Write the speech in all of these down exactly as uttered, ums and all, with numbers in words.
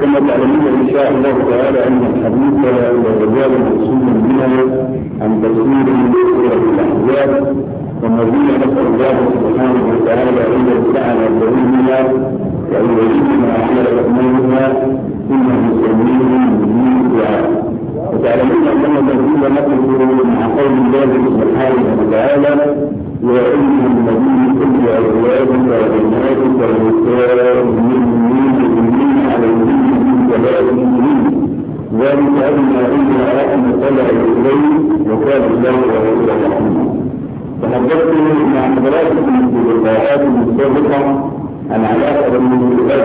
وكما تعلمون ان شاء الله تعالى ان الحديث لا يزال موصولا بنا عن تفسير سوره الاحزاب، والنبي نسال الله سبحانه وتعالى ان ينفعنا بها وان يجعلنا على اكمالها انه سميع مجيب الدعاء. وتعلمون اننا الذين نقول مع قول الله سبحانه وتعالى: يا ايها الذين كل ازواجك وبناتك ونساء المؤمنين عليهم من جلالهم ذلك ادنى ان راهم طلع اليه وكان الله غفورا رحيما. تحدثت مع حضراتكم في اللقاءات السابقه عن علاقه بين الايات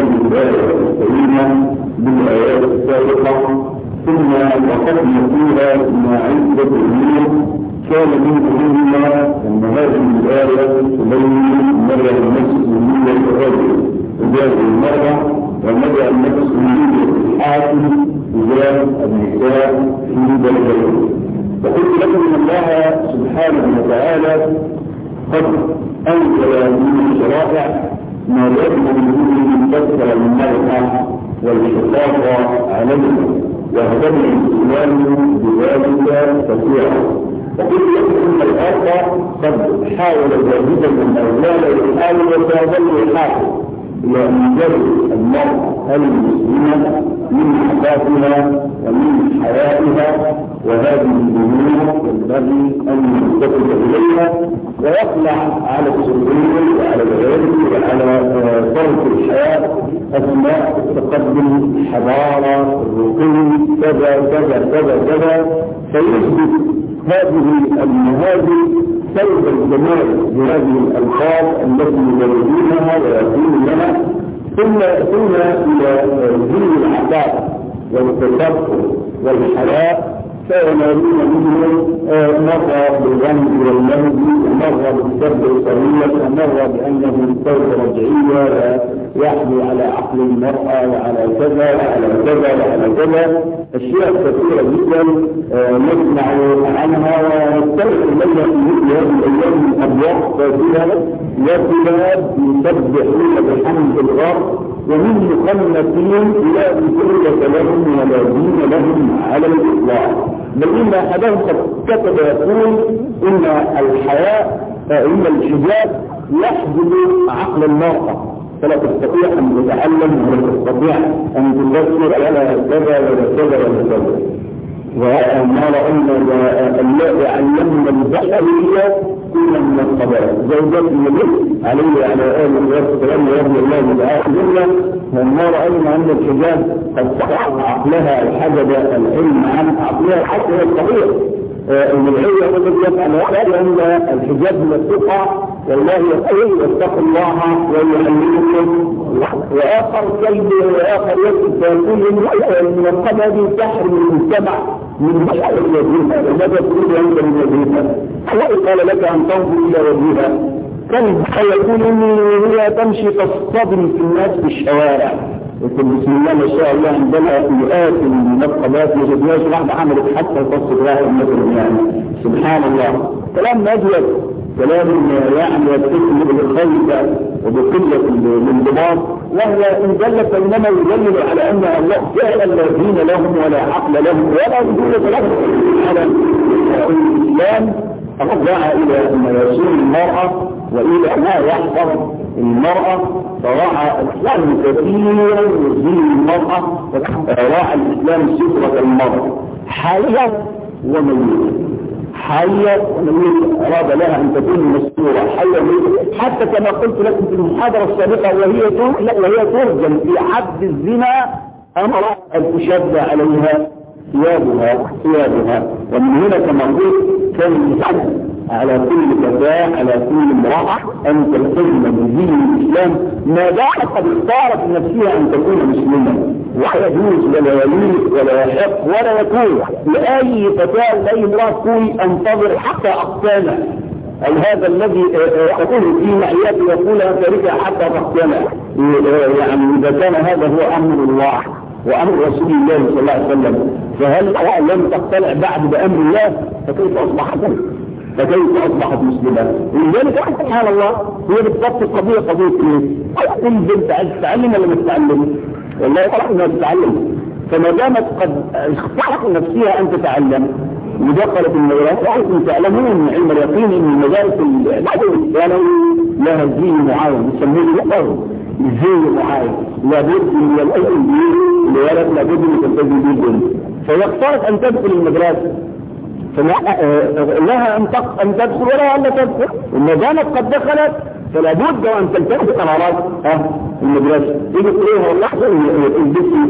الكريمه بالايات السابقه، ثم وقفنا فيها مع عدة أمور كان من أمورنا أن هذه الآية تبين مدى المسؤولية الرجل تجاه المرأة ومدى المسؤولية الحاكم تجاه النساء في بلده. فقلت لكم أن الله سبحانه وتعالى قد أنزل من الشرائع ما يضمن به الكسر للمرأة والحفاظ عليها، وهدم الإسلام بذلك كثيرا. وقلت لكم أن الأرض قد حاول جاهدا من أولاد يحاول وسيظل يحاول إلى أن يجري المرأة المسلمة من حياتها ومن حياتها، وهذه الأمور ينبغي أن يلتفت إليها ويطلع على السرور وعلى العلم وعلى طرف الحياة أثناء التقدم، الحضارة، الرقي، كذا كذا كذا كذا، فيثبت هذه المهاجم سلب الجمال بهذه الألفاظ التي يجدونها ويأتون لها، ثم يأتون إلى دين العقائد والتفكر والحياة، فينالون منه مرة بالغنم والمهد، ومرة بالسب الصغير، ومرة بأنه سوف رجعية ويحمي على عقل المرأة وعلى كذا وعلى كذا وعلى كذا، أشياء كثيرة جدا نسمع عنها ونستمع إليها في مثل هذه الأيام الأبواق فيها وكلاب يسبحون بحمد الرب ومن مخنثين لا ذكر لهم ولا دين لهم على الإطلاق، بل إن أحدهم قد كتب يقول إن الحياة إن الحجاب يحجب عقل المرأة، فلا تستطيع أن تتعلم ولا تستطيع أن تفسر ولا كذا ولا كذا ولا كذا. وما رأينا اللائي علمنا البشرية كل من القبائل زوجات النبي عليه وعلى آله والسلام رضي الله تعالى عنه، وما رأينا أن الحجاب قد سقط عقلها الحجب العلم عن عقلها الحق الصحيح. ان العلم الذي يفعل هذا ان الحجاب مفتوحه والله يقول واتقوا الله ويعلمكم، واخر كلب واخر يكتب فيقول من القبائل تحرم المجتمع من بشر الوظيفه، وماذا تريد انت من الوظيفه؟ الله قال لك ان تنظر الى وجهها، كلب يقول اني هي تمشي تصطدم في الناس في الشوارع، لكن بسم الله ما شاء الله عندنا مئات من المنقبات ما جبناش واحده عملت حتى تصل لها مثلا، يعني سبحان الله، كلام مجلس، كلام يعني يتصل بالخيبه وبقله الانضباط، وهي ان دلت انما يدلل على ان الله فعلا لا دين لهم ولا عقل لهم ولا وجود لهم على الاسلام. فقد دعا الى مياسين المراه والى ما يحفظ المرأة، فراعى الإسلام كثيرا يزيل المرأة، راعى الإسلام سترة المرأة حية وميتة، حية وميتة، أراد لها أن تكون مستورة حية وميتة، حتى كما قلت لكم في المحاضرة السابقة وهي وهي ترجم في حد الزنا أمر أن تشد عليها ثيابها ثيابها ومن هنا كما قلت كان يسعد على كل فتاة على كل امرأة أن تلتزم بدين الإسلام ما دام قد اختارت نفسها أن تكون مسلمة، ولا يجوز ولا يليق ولا يحق ولا يكون لأي فتاة لأي امرأة تقول انتظر حتى أقتنع، أو هذا الذي يقول في معياته يقول تركها حتى تقتنع، يعني إذا كان هذا هو أمر الله وأمر رسول الله صلى الله عليه وسلم، فهل لم تقتنع بعد بأمر الله فكيف أصبحت فكيف أصبحت مسلمة؟ ولذلك سبحان الله هي بالضبط القضية قضية إيه؟ كل بنت عايز تتعلم ولا ما تتعلم؟ والله خلق انها تتعلم. فما دامت قد اختارت نفسها ان تتعلم ودخلت المدرسة، وانتم تعلمون من علم اليقين ان المدارس الثانوي لها زي معين يسميه الأرض زي معين، لابد من الأيام الولد لابد من تلتزم بالبنت، فيختارت ان تدخل المدرسة فلها ان ان تدخل ولا ان تدخل، وما دامت قد دخلت فلا بد ان تلتزم قرارات المدرسه. يجي تقول ايه والله البس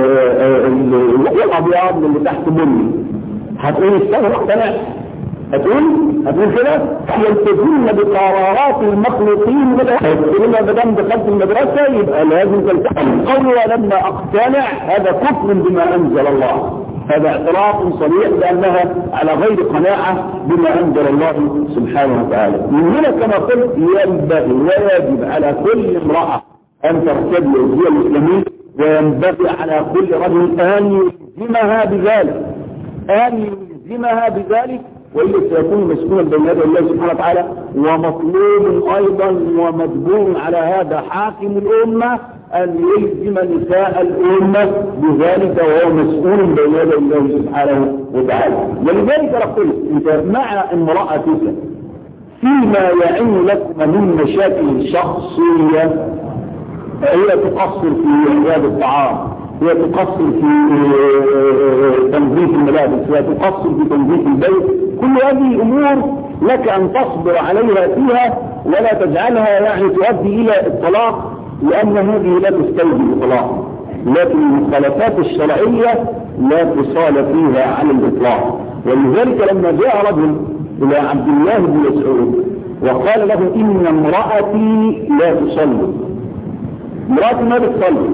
الابيض اللي تحت بني، هتقول السنه مقتنع؟ هتقول هتقول كده يلتزمون بقرارات المخلوقين. ما دام دخلت المدرسه يبقى لازم تلتزم. قولوا لما اقتنع هذا كفر بما انزل الله، هذا اعتراف صريح بأنها على غير قناعة بما أنزل الله سبحانه وتعالى. من هنا كما قلت ينبغي ويجب على كل امرأة أن ترتدي الزي الإسلامي، وينبغي على كل رجل أن يلزمها بذلك أن يلزمها بذلك وإلا سيكون مسؤولا بين يدي الله سبحانه وتعالى، ومطلوب أيضا ومجبور على هذا حاكم الأمة أن يلزم نساء الأمة بذلك، وهو مسؤول بين يدي الله سبحانه وتعالى. ولذلك نقول أنت مع امرأتك فيما يعين لكم من مشاكل شخصية، هي تقصر في إعداد الطعام، هي تقصر في تنظيف الملابس، هي تقصر في تنظيف البيت، كل هذه أمور لك أن تصبر عليها فيها ولا تجعلها يعني تؤدي إلى الطلاق، لأن هذه لا تستوجب الطلاق. لكن المخالفات الشرعية لا تصال فيها على الإطلاق. ولذلك لما جاء رجل إلى عبد الله بن مسعود وقال له إن امرأتي لا تصلي، امرأتي ما بتصلي،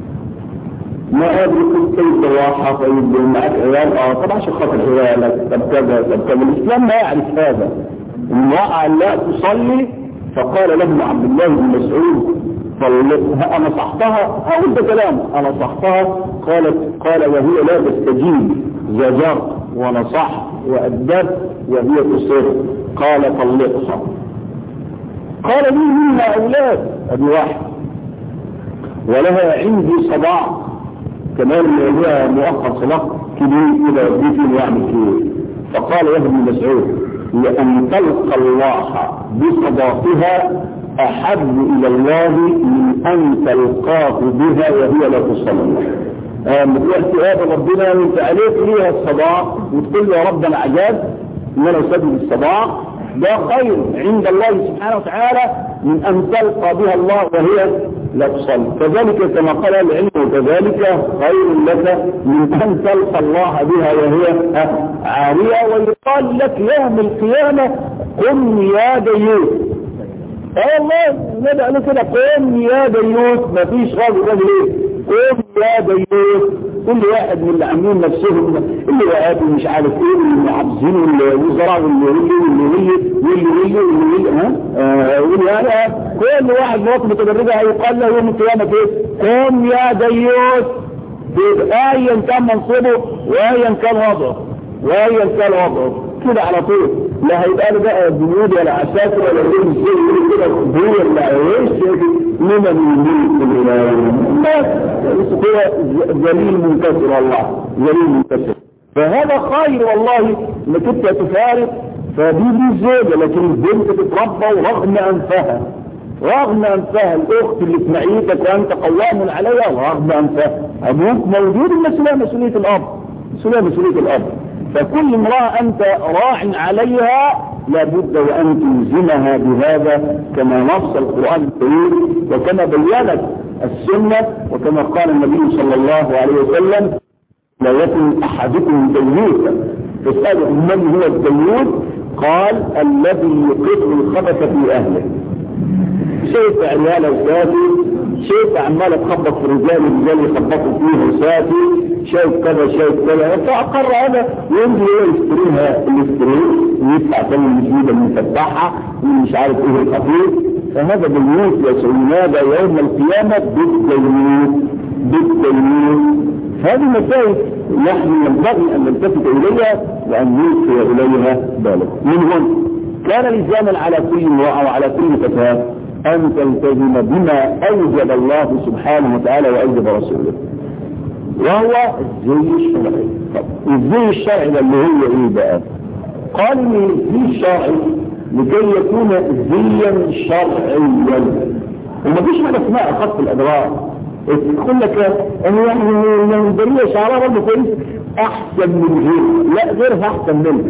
ما أدرك كيف واحد طيب معك عيال؟ اه طبعا عشان خاطر عيالك، طب كذا طب كذا. الإسلام ما يعرف هذا، امرأة لا تصلي. فقال له عبد الله بن مسعود أنا صحتها، أقول ده كلام أنا صحتها. قالت قال وهي لا تستجيب، زجرت ونصحت وأدبت وهي تصر، قال طلقها. قال لي منا أولاد أبي واحد ولها عندي صداع كمان لها مؤخر صداق كبير كده يدي فيه ويعمل كده. فقال يا ابن مسعود لأن تلقى الله بصداقها أحب إلى الله من أن تلقاه بها وهي لا تصلي. متوحتي هذا ربنا وانت عليك ليها الصداق وتقول له يا رب انا عجاب ان انا اسجد الصداق، ده خير عند الله سبحانه وتعالى من ان تلقى بها الله وهي لا تصلي. كذلك كما قال العلم وكذلك خير لك من ان تلقى الله بها وهي عارية. ويقال لك يوم القيامة قم يا ديوث. اه والله ندعى له كده قم يا ديوث، مفيش راجل راجل ايه قم يا ديوث. كل واحد من اللي عاملين نفسهم اللي وقات مش عارف ايه واللي عابزين والوزراء واللي واللي واللي واللي واللي واللي ها واللي كل واحد مواطن متدرجه هيقال له يوم القيامه ايه قم يا ديوث، ايا كان منصبه وايا كان وضعه وايا كان وضعه كده على طول. لا هيبقى له بقى جنود ولا عساكر ولا غير شيء كده هو اللي عايش لمن يملك الولايات هو ذليل منكسر والله ذليل منكسر. فهذا خير والله انك انت تفارق فدي دي زوجه، لكن البنت تتربى ورغم انفها رغم انفها الاخت اللي في معيتك وانت قوام عليها ورغم انفها ابوك موجود، المسؤوليه مسؤوليه الاب مسؤوليه مسؤوليه الاب. فكل امرأة أنت راع عليها لابد وأن تلزمها بهذا كما نص القرآن الكريم وكما بيّنت السنة وكما قال النبي صلى الله عليه وسلم لا يكن أحدكم ديوثا فاسألوا من هو الديوث؟ قال الذي يقر الخبث في أهله. شايف عياله وساتي، شايف عماله تخبط في الرجال الرجال يخبطوا فيه وساتي، شايف كذا شايف كذا، فأقر هذا وينزل هو يشتريها يشتريه ويدفع ثمن الجديدة المفتحة ومش عارف ايه الخفيف. فهذا بالموت يا سيدنا هذا يوم القيامة بالديوث بالديوث. هذه مسائل نحن ينبغي أن نلتفت إليها وأن نلقي إليها بالك. من هنا كان لزاما على كل امرأة وعلى كل فتاة أن تلتزم بما أوجب الله سبحانه وتعالى وأوجب رسوله، وهو الزي الشرعي. الزي الشرعي ده اللي هو إيه بقى؟ قال إن الزي الشرعي لكي يكون زيا شرعيا، وما فيش حاجة اسمها خط الأدوار. يقول لك أن يعني البرية شعرها برضه كويس أحسن من غير، لا غيرها أحسن منها،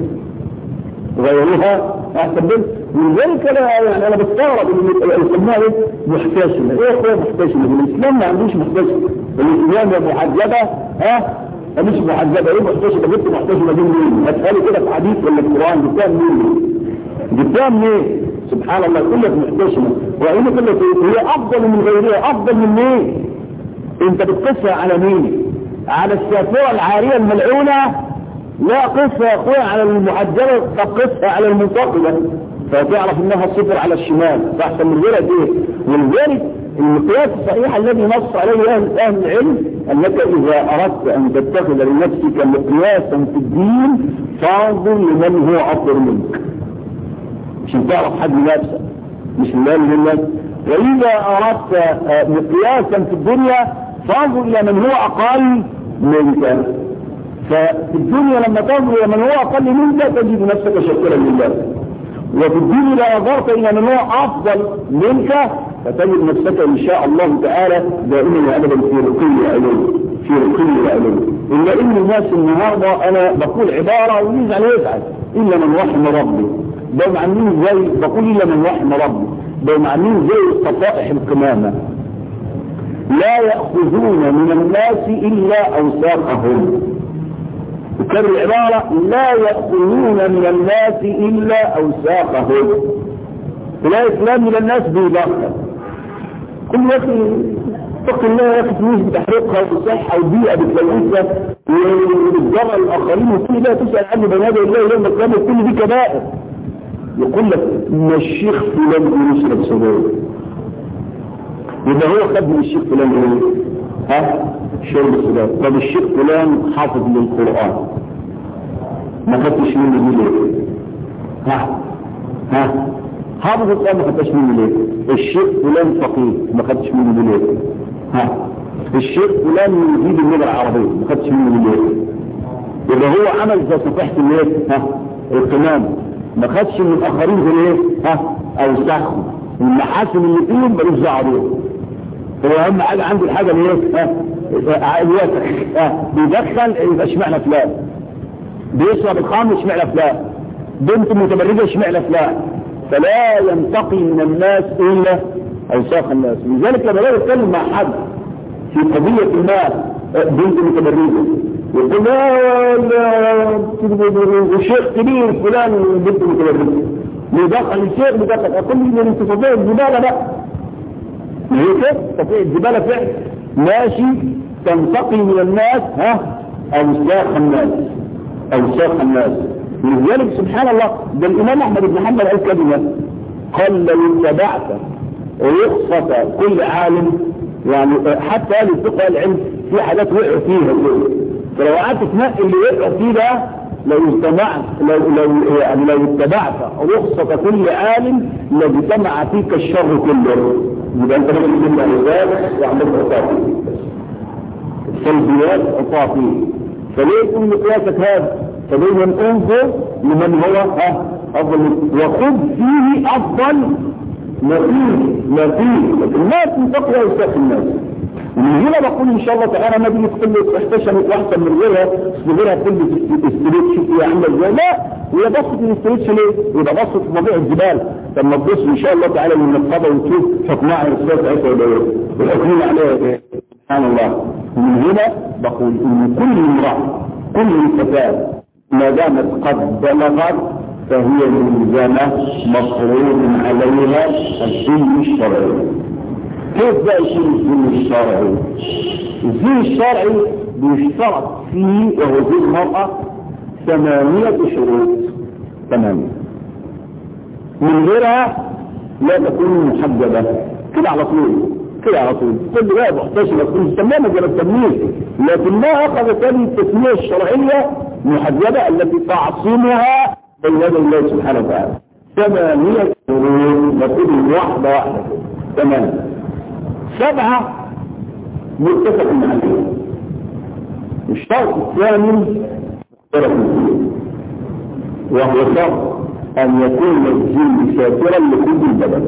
غيرها أحسن منها. من ذلك أنا يعني أنا بستغرب إن يسموها إيه محتشمة. إيه هو محتشمة؟ الإسلام ما عندوش محتشمة. الإسلام محجبة ها مش محجبة. إيه محتشمة؟ جبت محتشمة دي منين؟ هتقالي كده في حديث ولا في القرآن؟ جبتها منين؟ جبتها منين؟ سبحان الله. كل لك محتشمة وإن كل هي أفضل من غيرها. أفضل من مين؟ أنت بتقصها على مين؟ على السافرة العارية الملعونة؟ لا قصة يا أخويا على المحجبة، تقصها على المنتقبة فتعرف انها صفر على الشمال فاحسن من غيرها دي. ولذلك المقياس الصحيح الذي نص عليه اهل اهل العلم انك اذا اردت ان تتخذ لنفسك مقياسا في الدين فانظر لمن هو افضل منك عشان تعرف حد نفسك مش الله منك. واذا اردت مقياسا في الدنيا فانظر الى من هو اقل منك. ففي الدنيا لما تنظر الى من هو اقل منك تجد نفسك شاكرا لله، وفي الدين إذا نظرت إلى من هو أفضل منك فتجد نفسك إن شاء الله تعالى دائما وأبدا في رقي علوم في رقي علوم. إلا إن الناس النهارده أنا بقول عبارة ويزعل ويزعل إلا من رحم ربي، ده معنين زي بقول إلا من رحم ربي، ده معنين زي الصفائح القمامة لا يأخذون من الناس إلا أوساخهم. وكان العبارة لا يأخذون من الناس إلا أوساخهم. لا إسلام من الناس بيضاقها كل وقت فقط الله يأخذ فلوس بتحريقها والصحة والبيئة بتلوثها والجرى الآخرين وكل ده تسأل عنه بنادى الله يوم القيامة كل دي كبائر. يقول لك إن الشيخ فلان يشرب سجاير يبقى هو خد من الشيخ فلان ايه؟ ها؟ شرب السجاير. طب الشيخ فلان حافظ للقرآن ما خدتش منه دي ليه؟ ها؟ ها؟ حافظ القرآن ما خدتش منه ليه؟ الشيخ فلان فقيه ما خدتش منه دي ليه؟ ها؟ الشيخ فلان يجيب اللغة العربية ما خدتش منه ليه؟ يبقى هو عمل زي صفحة الايه؟ ها؟ القمام ما خدش من الآخرين زي ايه؟ ها؟ أوساخهم المحاسن اللي فيهم ملوش دعوه بيهم. هو اهم حاجه عنده الحاجه اللي ايه؟ ها الوسخ ها بيدخل يبقى اشمعنى فلان، بيشرب الخمر اشمعنى فلان، بنت متبرجه اشمعنى فلان. فلا ينتقي من الناس الا اوساخ الناس. لذلك لما يجي يتكلم مع حد في قضيه ما بنت متبرجه يقول لا وشيخ كبير فلان بنت متبرجه بيدخل الشيخ بيدخل اقول لي ان انت تطيع الزباله بقى هي كده تطيع الزباله فعلا ماشي تنتقي من الناس ها اوساخ الناس اوساخ الناس. لذلك سبحان الله ده الامام احمد بن حنبل قال كلمه قال لو اتبعت رخصه كل عالم يعني حتى اهل الفقه العلم في حاجات وقعوا فيها فلو قعدت تنقي اللي وقعوا فيه ده لو اجتمعت لو لو يعني لو اتبعت رخصة كل عالم لاجتمع فيك الشر كله. يبقى انت لازم تبدا رسالة وعملت عطاء السلبيات عطاء فيه. فليه يكون مقياسك هذا؟ فدايما انظر لمن هو ها افضل وخذ فيه افضل ما فيه ما فيه لكن ما تنتقي اوساخ الناس. ومن هنا بقول ان شاء الله تعالى ما بيجي تقول لك احتشمت واحسن من غيرها من غيرها كل استريتش فيها عامله ازاي. لا هي بصت الاستريتش ليه؟ يبقى بصت مواضيع الجبال. لما تبص ان شاء الله تعالى من النقابه وتشوف حكمها الرسالة عيسى ولا ايه؟ والحكمين عليها ايه؟ سبحان الله. ومن هنا بقول ان كل امراه كل فتاه ما دامت قد بلغت فهي ملزمه مفروض عليها الدين الشرعي. كيف بقى يكون الزي الشرعي؟ الزي الشرعي بيشترط فيه وهو زي المرأة ثمانية شروط ثمانية من غيرها لا تكون محجبة كده على طول كده على طول كل بقى محتشمة تكون تماما جرى التمييز لكن ما أخذ تاني التسمية الشرعية محجبة التي تعصمها بين يدي الله سبحانه وتعالى. ثمانية شروط نقول واحدة واحدة تمام. سبعة متفق عليه. الشرط الثاني مختلف فيه وهو شرط أن يكون الجلد ساترا لكل البدن.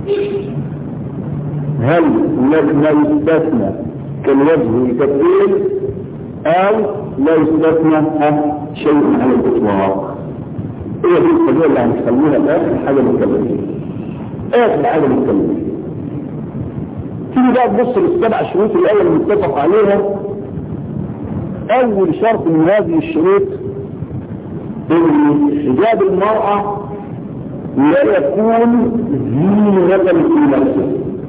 هل لازم يستثنى كالوجه كالدين أو لا يستثنى شيء على الإطلاق؟ ايه دي القضيه اللي هنخليها اخر حاجه نتكلم فيها. اخر حاجه نتكلم فيها. تيجي بقى تبص للسبع شروط الاول المتفق عليها. اول شرط من هذه الشروط ان حجاب المراه لا يكون زينة في نفسه.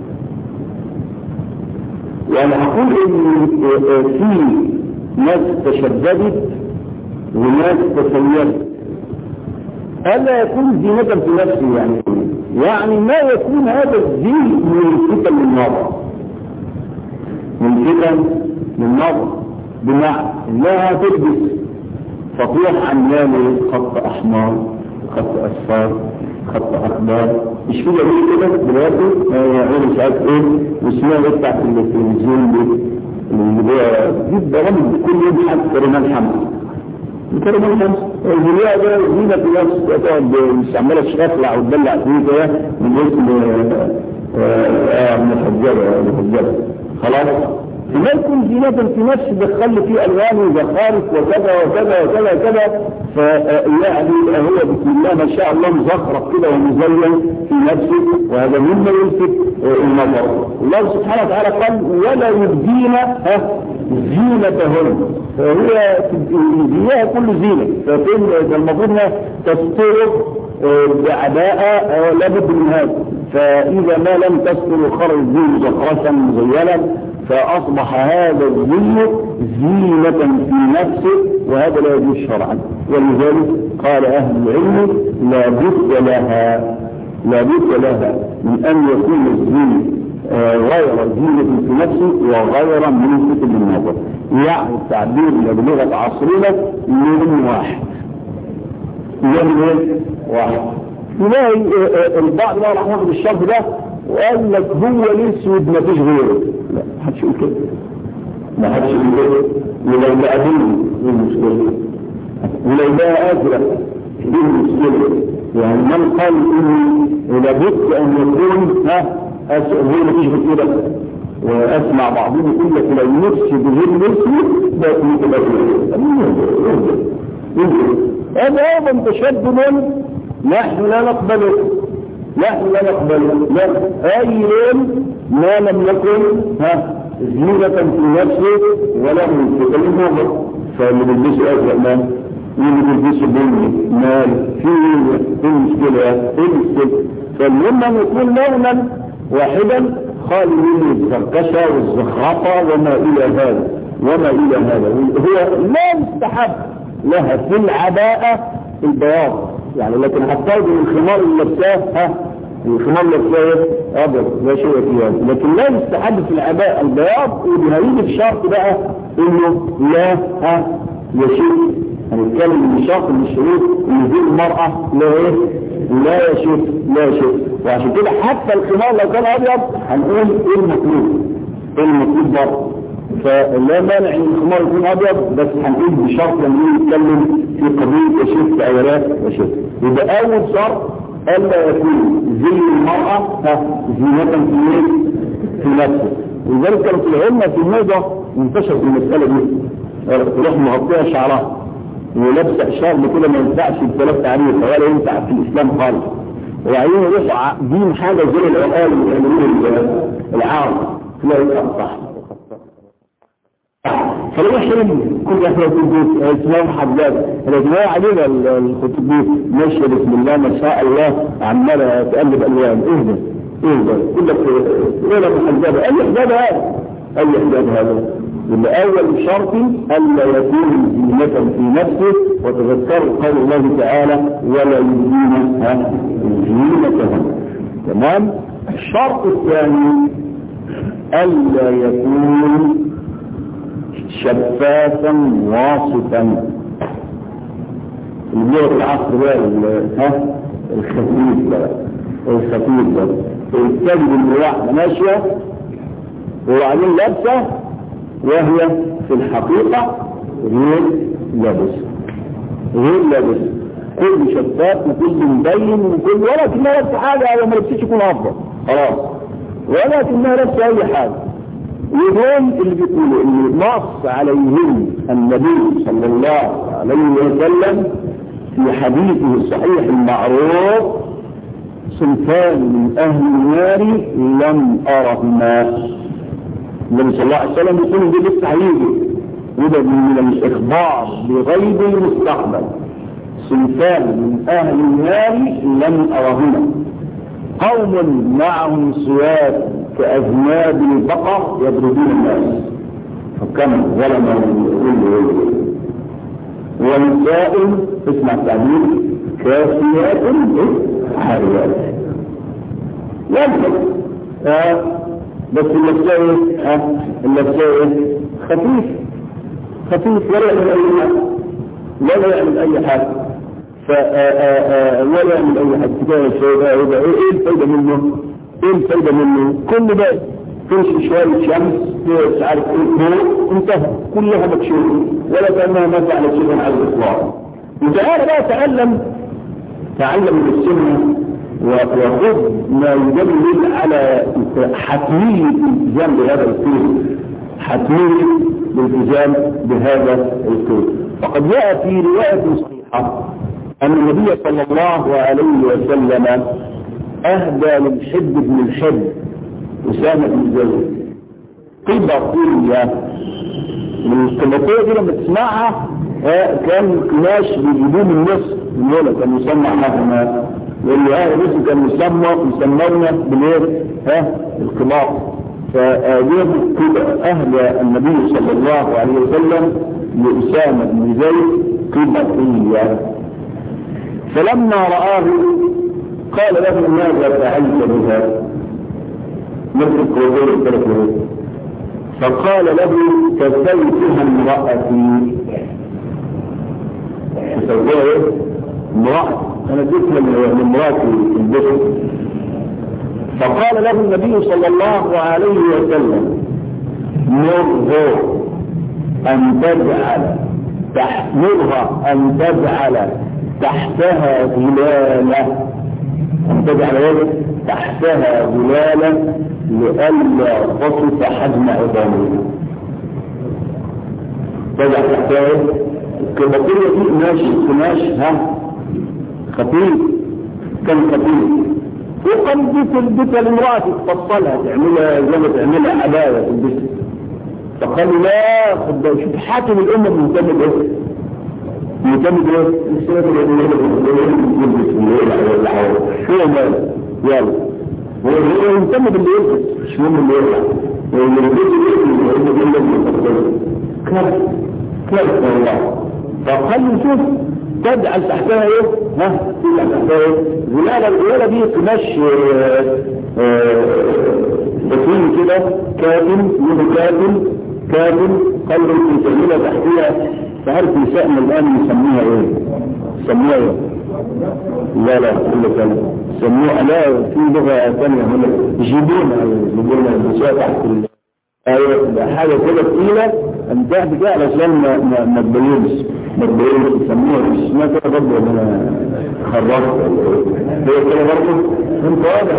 يعني هقول ان في ناس تشددت وناس تسيبت. ألا يكون زينة في نفسه يعني يعني ما يكون هذا الزين ملفتا للنظر ملفتا للنظر بمعنى انها تلبس فطيح عمال خط احمر خط اصفر خط اخضر مش كده ليه كده دلوقتي يعني مش عارف ايه واسمها ايه بتاعت التلفزيون دي اللي هي دي برامج كل يوم حتى رمال حمد كده من خمس الجنيه ده زينة في نفس تقعد مستعملة تشغفلع وتدلع فيه كده من اسم اه محجبة محجبة خلاص فما يكون زينة في نفس دخل فيه ألوان وزخارف وكذا وكذا وكذا وكذا فيعني هو بسم الله ما شاء الله مزخرف كده ومزين في نفسه وهذا مما يلفت النظر. الله سبحانه وتعالى قال ولا يبدين زينتهن فهي زينها كل زينة فالمفروض تستر بعباءة لابد من هذا. فإذا ما لم تستر خرج الزين زخرفا مزينا فأصبح هذا الزين زينة في نفسه وهذا لا يجوز شرعا. ولذلك قال أهل العلم لا بد لها لا بد لها من أن يكون الزين غير زينة في نفسه وغير ملفت للنظر. يعني التعبير بلغة عصرنا من واحد من واحد تلاقي البعض بقى راح ياخد الشرط ده وقال لك هو الاسود ما فيش غيره. لا محدش يقول كده ما حدش يقول كده. ولو بقى دي المشكله ولو بقى ازرق دي المشكله. يعني من قال ان لابد ان يكون ها اسود هو ما فيش غيره كده واسمع بعضهم يقول لك لو نفسي بغير نفسي ده يمكن هذا ايضا تشدد نحن لا نقبله نحن لا نقبله لا اي يوم ما لم يكن ها زينة في نفسه ولا ملفتا للنظر. فاللي بيلبسوا ازرق مال واللي بيلبسوا بني مال في المشكلة ايه المشكلة. فالمهم ان يكون لونا واحدا خالي من الزركشة والزخرفة وما الى هذا وما الى هذا. هو لا يستحب لها في العباءة البياض يعني لكن حتى الخمار اللي لابساه ها الخمار اللي لابساه ابيض لا شيء فيه لكن لا يستحب في العباءة البياض. وبهيجي الشرط بقى انه لا ها يشوف هنتكلم بشرط من الشروط ان دي المرأة لا ايه لا يشوف لا يشوف. وعشان كده حتى الخمار لو كان ابيض هنقول ايه المطلوب ايه المطلوب برضه. فلا مانع ان الخمار يكون ابيض بس هنقول بشرط لما نتكلم في قضيه يشوف ايات يشوف. يبقى اول شرط الا يكون زي المراه زينه في في نفسه. ولذلك كانت العلماء في الموضه انتشرت المساله دي تروح مغطيه شعرها ولابسه شرب كده ما ينفعش الثلاث تعريف ولا ينفع في الاسلام خالص. وبعدين يروح دين حاجه زي العقال العارض لا ينفع صح. فلو يحرم كل احنا في البيت اسلام حجاج الجماعه علينا الخطوط دي ماشيه بسم الله ما شاء الله عماله تقلب الوان اهدى اهدى كلك ولا محجبه اي حجاب هذا اي حجاب هذا. يبقى اول شرط الا يكون زينة في نفسه. وتذكروا قول الله تعالى ولا يبدين زينتهم. تمام. الشرط الثاني الا يكون شفافا واصفا. اللي في العصر بقى ها الخفيف ده الخفيف ده تجد ان واحده ماشيه وبعدين لابسه وهي في الحقيقه غير لابسه غير لابسه كل شفاف وكل مبين وكل ولكنها لابسه حاجه او ما لبستش يكون افضل خلاص ولكنها لابسه اي حاجه. وهم اللي بيقولوا ان نص عليهم النبي صلى الله عليه وسلم في حديثه الصحيح المعروف صنفان من اهل النار لم ارهما. النبي صلى الله عليه وسلم يقول ان ده لسه هيجي وده من الاخبار بغيب المستقبل. صنفان من اهل النار لم ارهما قوم معهم سواد كأذناب البقر يضربون الناس فكما ظلم كل ونساء اسمع التعبير كاسيات عاريات يمسك آه بس اللبساء آه اللبساء خفيف خفيف ولا يعمل اي حاجه ولا يعمل اي حاجه ولا يعمل اي حاجه كده السوداء يبقى ايه الفايده منه؟ ايه الفايده منه؟ كل ده تمشي شويه شمس مش عارف ايه انتهى كلها مكشوفه ولا كانها ما فعلت شيئا على الاطلاق. وتعالى بقى تعلم تعلم من السنه وخذ ما يدل على حتميه الالتزام بهذا الكون حتميه الالتزام بهذا الكون. فقد جاء في روايه صحيحه أن النبي صلى الله عليه وسلم أهدى للحب بن الحب أسامة بن زيد قبطية. من القبطية دي لما تسمعها كان القماش بيجيبوه من مصر من هنا كان يسمى حهما واللي هذا مصر كان يسمى يسمونا بالايه؟ ها القباط. فجابوا كده أهدى النبي صلى الله عليه وسلم لأسامة بن زيد قبطية. فلما رآه قال له ماذا فعلت بها؟ مثل الكوبير الثلاثة. فقال له كسوتها امرأتي. كسوتها ايه؟ امرأة انا جبت من امرأتي في البيت. فقال له النبي صلى الله عليه وسلم مره ان تجعل تحملها ان تجعل تحتها ظلالة أن تجعل ايه؟ تحتها ظلالة لئلا تصف حجم عظامها. تجعل تحتها ايه؟ الكبطية دي ماشي قماش ها خفيف كان خفيف وقال دي تلبسها لامرأة تفصلها تعملها زي ما تعملها عباية في البيت. فقالوا لا خد شوف حاكم الأمة مهتم بايه؟ مهتم بايه؟ السبب اللي يلبس الليل شو ماله؟ يلا هو مهتم باللي يلبس مش مهم اللي يطلع واللي يلبس اللي يلبس كيف كيف والله. فقال لي شوف تجعل تحتها ايه؟ ها تجعل تحتها ايه؟ ظلالة الظلالة دي قماش بسيط كده كاتم له كاتم كاتم قلب في تعملها تحتها. فعرف نسائنا الآن يسميها ايه؟ يسميها ايه؟ لا لا كل كلام سموها لا في لغة ثانية هنا يجيبونها يجيبونها النساء تحت ايوه حاجة كده تقيلة ان تحت كده علشان ما ما تبينش ما تبينش يسموها مش اسمها كده برضه انا خرجت هي كده برضه انت واضح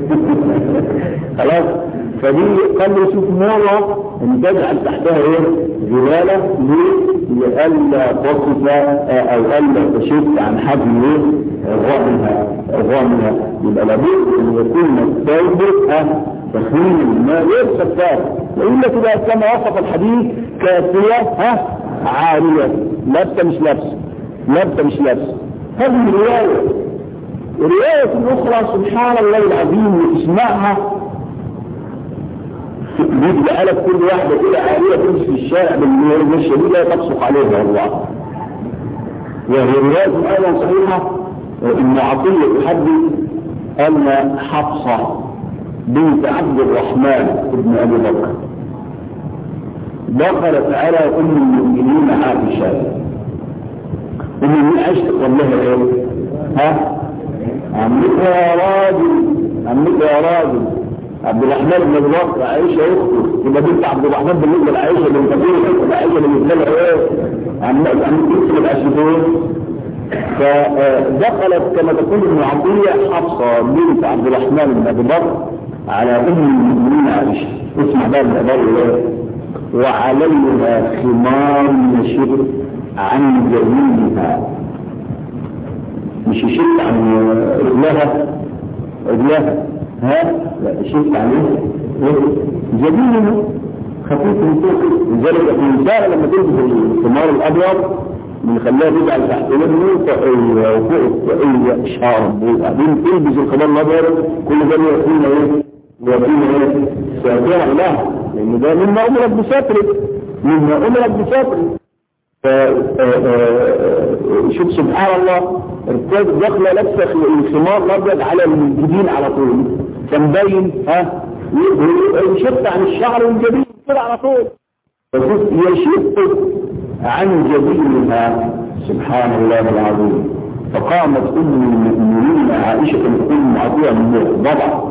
خلاص. فدي قال له شوف مرة ان تجعل تحتها ايه؟ ظلالة ليه؟ لألا تصف او ألا تشد عن حجم ايه؟ عظامها عظامها. يبقى لابد ان يكون الثوب تخمين الماء غير شفاف وإلا كده كما وصف الحديث كاسية ها عارية لابسة مش لابسة لابسة مش لابسة. هذه الرواية. الرواية الأخرى سبحان الله العظيم تسمعها بيجي قالت كل واحدة كده عارية تمشي في الشارع بالمشي دي لا تبصق عليها الله. وهي رواية أيضا صحيحة إن عطية تحدث أن حفصة بنت عبد الرحمن ابن أبي بكر دخلت على أم المؤمنين عائشة. أم المؤمنين عائشة تقول لها إيه؟ ها؟ عمتها يا راجل، عمتها يا راجل عبد الرحمن بن الوقت عائشة أخته، يبقى بنت عبد الرحمن بالنسبة لعائشة بنت أبيه، عائشة بالنسبة لها إيه؟ عمتها عمتها العشرين. فدخلت كما تقول ابن عطية حفصة بنت عبد الرحمن بن أبي بكر على أم المؤمنين عائشة، اسمع بقى الأبار، وعليها خمار يشد عن جميلها، مش يشد عن رجلها رجلها ها لا يشد عليه جميلها خفيف من فوق. لذلك الإنسان لما تلبس الخمار الأبيض بنخليها تجعل تحت لبنه طاقية وفوق طاقية شارب، وبعدين تلبس الخمار الأبيض كل ده يكون ايه؟ يكون ايه؟ ساترا لها، لأن ده مما أمرت بسترك، مما أمرت بسترك. شوف سبحان الله ارتاد داخله لابسه الخمار الابيض على الجبين على طول، فمبين ها يشد عن الشعر والجبين كده على طول، يشد عن جبينها سبحان الله العظيم. فقامت ام المؤمنين عائشه ام عطيه مغضبه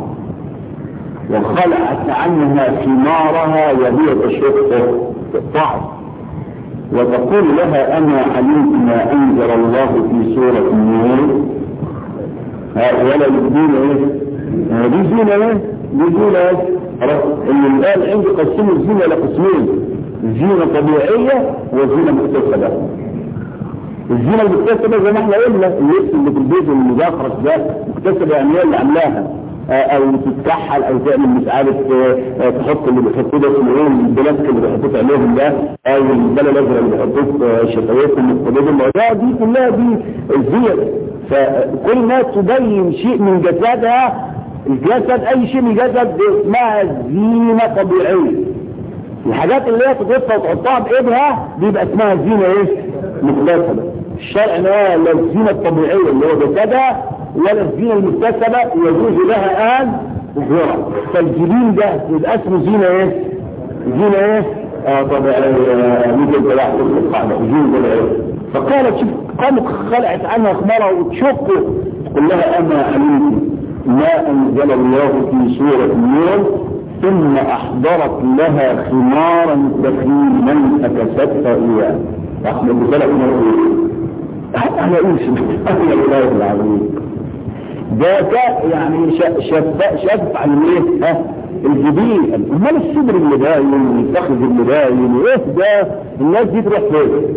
وخلعت عنها خمارها وهي تشق الطعن وتقول لها أنا علمت ما أنزل الله في سورة النور ولا يبدون إيه؟ دي زينة إيه؟ دي زينة إيه؟ اللي الآن عندي قسموا الزينة لقسمين، زينة طبيعية وزينة مكتسبة. الزينة المكتسبة زي ما احنا قلنا اللبس اللي في البيت اللي داخرس ده مكتسبة، يعني هي اللي عاملاها او تتكحل او تعمل مش عارف تحط اللي بيحطوه ده اسمه ايه البلاستيك اللي بيحطوه عليهم ده او البلا الازرق اللي بيحطوه في شفايفهم القلوب ده، دي كلها دي الزينة. فكل ما تبين شيء من جسدها، الجسد اي شيء من الجسد اسمها زينة طبيعية. الحاجات اللي هي تقصها وتحطها بايدها دي يبقى اسمها زينة ايه؟ مكتسبة. الشرع لا الزينة الطبيعية اللي هو جسدها ولا الزينة المكتسبة يجوز لها آن ظهرا. فالجبين ده يبقى اسمه زينة ايه؟ زينة ايه؟ اه طبيعية ممكن تلاحظ القاعدة زينة طبيعية. فقالت شوف قامت خلعت عنها خمارها وتشقه تقول لها أنا علمت ما أنزل الله في سورة النور ثم أحضرت لها خمارا ثقيلا فكستها إياه. أحمد بسلك مرحبا أنا أقول سبحان الله العظيم ده يعني شف عن ايه ها الجبين، امال الصدر اللي باين والفخذ اللي باين وايه ده الناس دي تروح فين؟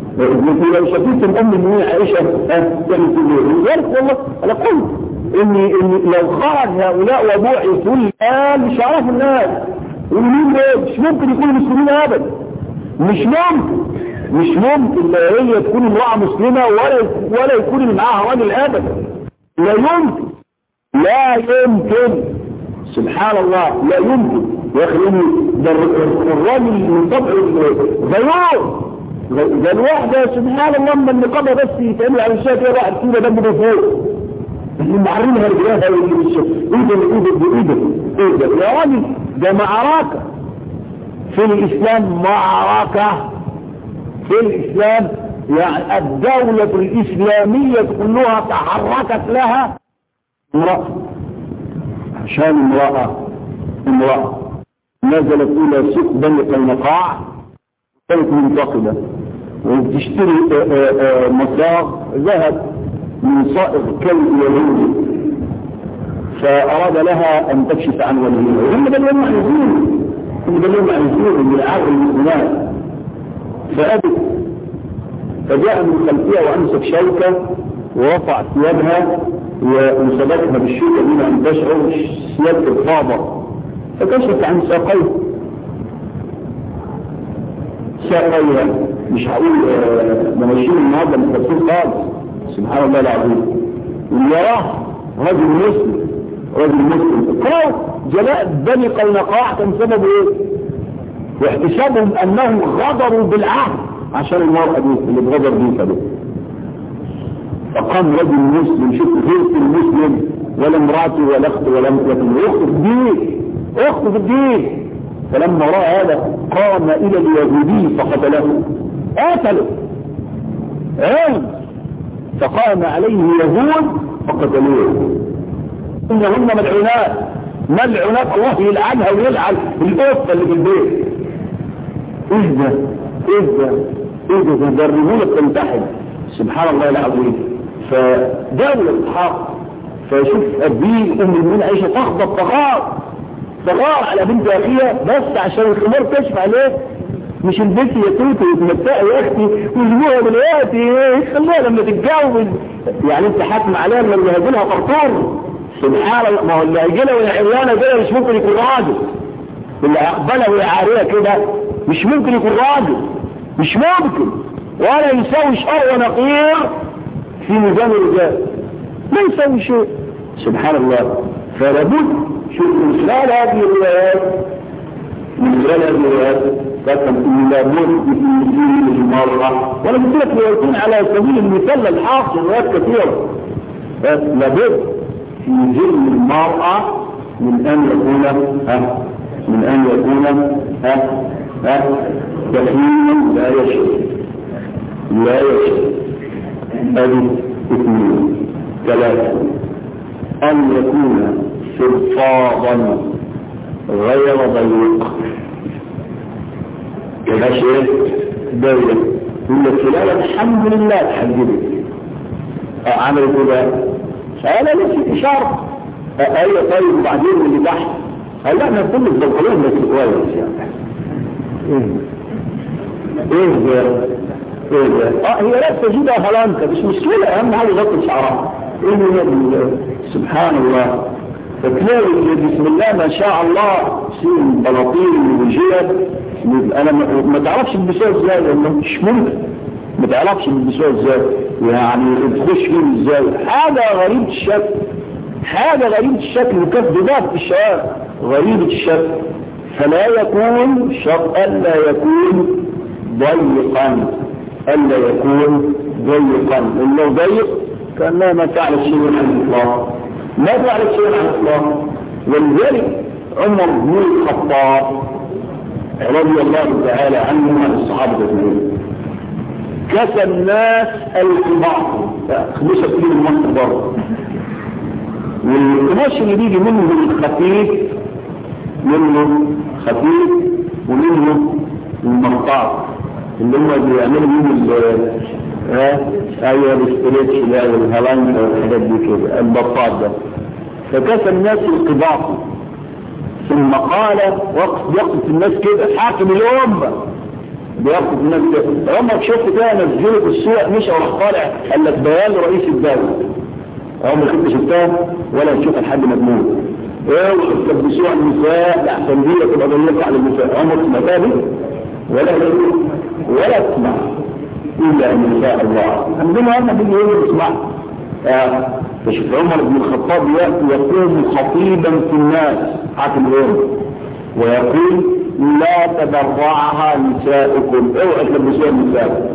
لو شفيت الام المؤمنين عائشه ها تعمل ايه؟ يا والله انا قلت اني اني لو خرج هؤلاء وبعثوا الان مش هيعرفوا الناس ومين دول، مش ممكن يكونوا مسلمين ابدا، مش ممكن مش ممكن لا هي تكون امراه مسلمه ولا ولا يكون اللي معاها راجل ابدا، لا يمكن لا يمكن سبحان الله لا يمكن. يا اخي ده الراجل من طبعه غيور ده الواحده سبحان الله لما النقابه بس يتعمل على الشاشه كده واحد كده دمه فوق اللي معرمها رجلها واللي مش ايده ايده بايده ايه ده يا راجل ده معركه في الاسلام، معركه في الاسلام يعني الدولة الإسلامية كلها تحركت لها امرأة عشان امرأة امرأة نزلت إلى سوق بني قينقاع كانت منتقبة وبتشتري مصاغ ذهب من صائغ كلب يهودي فأراد لها أن تكشف عن وجهها هم بلهم عايزين هم بلهم عايزين من عقل المسلمات فأبت فجاء من خلفها وأمسك شوكة ووضع ثيابها وصدقها بالشوكة دون أن تشعر ثياب الفاضة فكشف عن ساقيه ساقيها مش هقول مناشير النهارده من التفسير خالص سبحان الله العظيم اللي يراه رجل مسلم رجل مسلم اقرأوا جلاء بني قينقاع كان سببه ايه؟ واحتسابهم انهم غدروا بالعهد عشان المرأة دي اللي بغدر بيها دي. فقام رجل مسلم شوف غيرت المسلم ولا امراته ولا اخت ولا لكن اخت في الدين اخت في الدين. فلما رأى هذا قام الى اليهودي فقتله قتله علم فقام عليه يهود فقتلوه. إنهن ملعونات ملعونات الله يلعنها ويلعن القطة اللي في البيت. إيه ده؟ إيه ده؟ إيه ده؟ ده الرجولة بتنتحل سبحان الله العظيم. فجاءوا الإسحاق فشوف أبيه أم المؤمنين عائشة تخبط تغار تغار على بنت أخيها بس عشان الخمار كشف عليه. مش البنت يا توتي وتمتعي يا اختي وزبوها دلوقتي خليها لما تتجوز يعني انت حاكم عليها لما يهدي لها طرطور سبحان الله. ما هو اللي هيجي لها وهي عريانه كده مش ممكن يكون راجل. اللي هيقبلها وهي عاريه كده مش ممكن يكون راجل مش ممكن ولا يساوي شر ونقير في ميزان الرجال ما يساوي شيء سبحان الله. فلابد شوف من خلال هذه الروايات من خلال هذه الروايات لكن لابد في المرة وانا قلت لك روايتين على سبيل المثال الحاصل روايات كثيرة بس لابد في ظل المرأة من ان يكون ها من ان يكون ها ها دخيل لا يشرك لا يشرك ادي اثنين ثلاثة ان يكون سلطانا غير ضيق كده شيء دولة يقول لك فلان الحمد لله تحجبت عمل كده فأنا لسه إشارة أي طيب وبعدين اللي تحت قال لا أنا كل الضوء بس كويس يعني إيه ده إيه ده آه هي لا تجدها فلانكة مش مشكلة أهم حاجة غطي شعرها إيه سبحان الله. فتلاقي بسم الله ما شاء الله سين بلاطين وجيه انا ما تعرفش البسوه ازاي والله مش ممكن ما تعرفش البسوه ازاي يعني تخش فيه ازاي حاجه غريبه الشكل حاجه غريبه الشكل وكف ضباط في الشوارع غريبه الشكل. فلا يكون شرط الا يكون ضيقا الا يكون ضيقا انه ضيق كانه ما فعل شيء عن الاطلاق ما فعل شيء عن الاطلاق. ولذلك عمر بن الخطاب رضي الله تعالى عنه وعن الصحابه اجمعين كسى الناس القماش خمسه كيلو من مصر بره والقماش اللي بيجي منه الخفيف منه خفيف ومنه المقطع اللي هم بيعملوا منه ها ايوه الاستريتش ده والهلانجا والحاجات دي كده البطاط ده. فكسى الناس القباط ثم قال وقت يقف الناس كده حاكم الامه بيقف الناس كده عمرك شفت كده نزله في السوق مش راح طالع قال لك بيان رئيس الدوله عمرك انت شفتها ولا تشوفها لحد مجنون ايه وتلبسوها النساء احسن دي تبقى ضيقه على النساء عمرك سمعتها دي ولا ولا تسمع إلا إن شاء الله عندنا أنا بيجي يقول اسمع فشوف عمر بن الخطاب يقوم خطيبا في الناس حاكم اليوم ويقول لا تبرعها نساؤكم اوعى تلبسوها النساء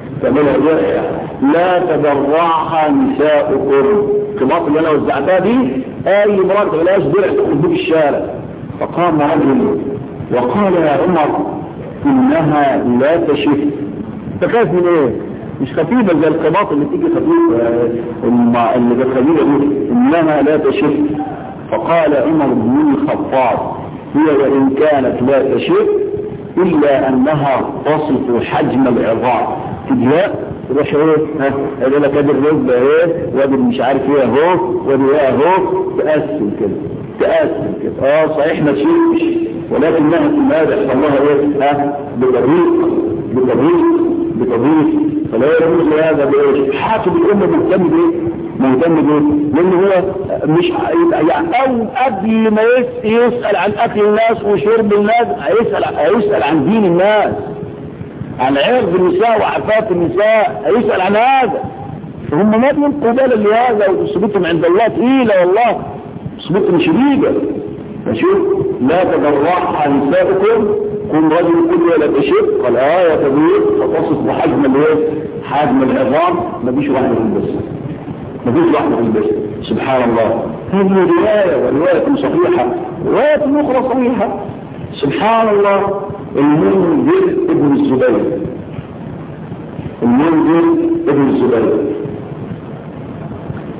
لا تبرعها نساؤكم القماط اللي انا وزعتها دي اي مرات بلاش درع تخرج في الشارع. فقام رجل وقال يا عمر انها لا تشف. تخاف من ايه؟ مش خفيفه زي القماط اللي تيجي خفيفه اللي بالخليله دي انها لا تشف. فقال عمر بن الخطاب هي وان كانت لا تشف الا انها تصف حجم العظام تجلاء تبقى ايه ها قال لك ادي الركبه ايه وادي مش عارف ايه اهو وادي ايه اهو تقسم كده تقسم كده اه صحيح ما تشيلش ولكنها ماذا يحصل لها ايه ها بتضييق بتضييق بتضييق فلا يجوز هذا بايش حاكم الامه مهتم بايه مهتم بايه لان هو مش يعني او قبل ما يسال عن اكل الناس وشرب الناس هيسال هيسال عن دين الناس عن عرض النساء وعفاف النساء هيسال عن هذا. فهم ما بيلقوا بالا لهذا وتصبتهم عند الله تقيله والله صبتهم شديده. فشوف لا تبرعها نساؤكم كن رجل كل ولا تشق قال اه يا تبرير فتصف بحجم الايه حجم العظام ما فيش واحده في البس ما فيش واحده في البس سبحان الله. هذه روايه وروايه صحيحه روايه اخرى صحيحه سبحان الله. المنذر ابن الزبير المنذر ابن الزبير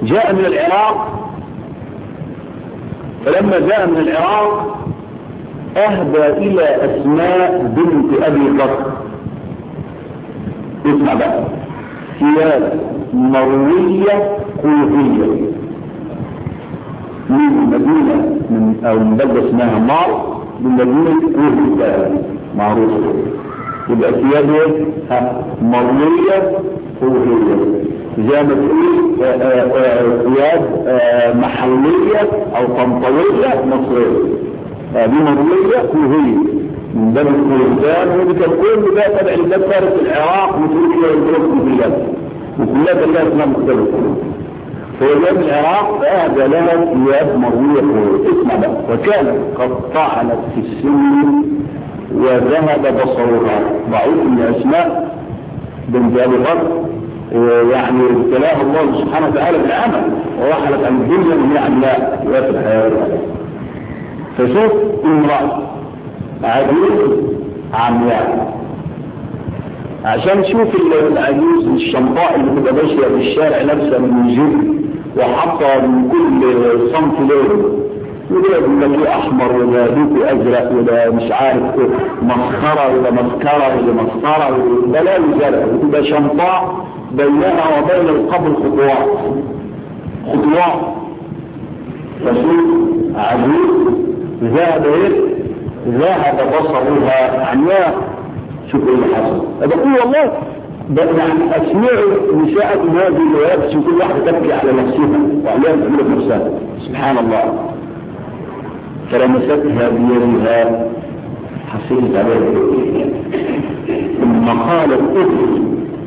جاء من العراق، فلما جاء من العراق أهدى إلى أسماء بنت أبي بكر، اسمع بقى، ثياب مروية كوفية من مدينة من أو من بلدة اسمها مار من مدينة كوفية معروفة، يبقى ثياب مروية كوفية زي ما تقول ثياب محلية أو طنطاوية مصرية، دي مروية كوفية من بلد كردان، ودي كان كل ده تبع لبلاد فارس العراق وتركيا والبلاد كوفيات وكلها كلها اسمها مختلفة. فوجد العراق فأهدى لها ثياب مروية كوفية. اسمع بقى، وكانت قد طعنت في السن وذهب بصرها. ضعيف من أسماء بنت أبي بكر يعني ابتلاها الله سبحانه وتعالى بالعمل ووحلت عن الدنيا من هي عملاء في الحياة. فشوف امرأة عجوز عمياء، عشان تشوف العجوز الشمطاء اللي بتبقى ماشيه في الشارع لابسه من الجلد وحاطه من كل صنف لون، وده ولا احمر ولا دوك ازرق ولا مش عارف مسخره ولا مسكره ولا مسطره بلاوي زرق، وتبقى شمطاء بينها وبين القبر خطوات خطوات. فشوف عجوز ذهب ايه؟ ذهب بصرها عمياء. شوف ايه اللي حصل. بقول والله يعني اسمع نساء هذه الروايات، كل واحده تبكي على نفسها وعليها تقول نفسها سبحان الله. فلمستها بيدها حسيت عليها ثم قالت اخرج،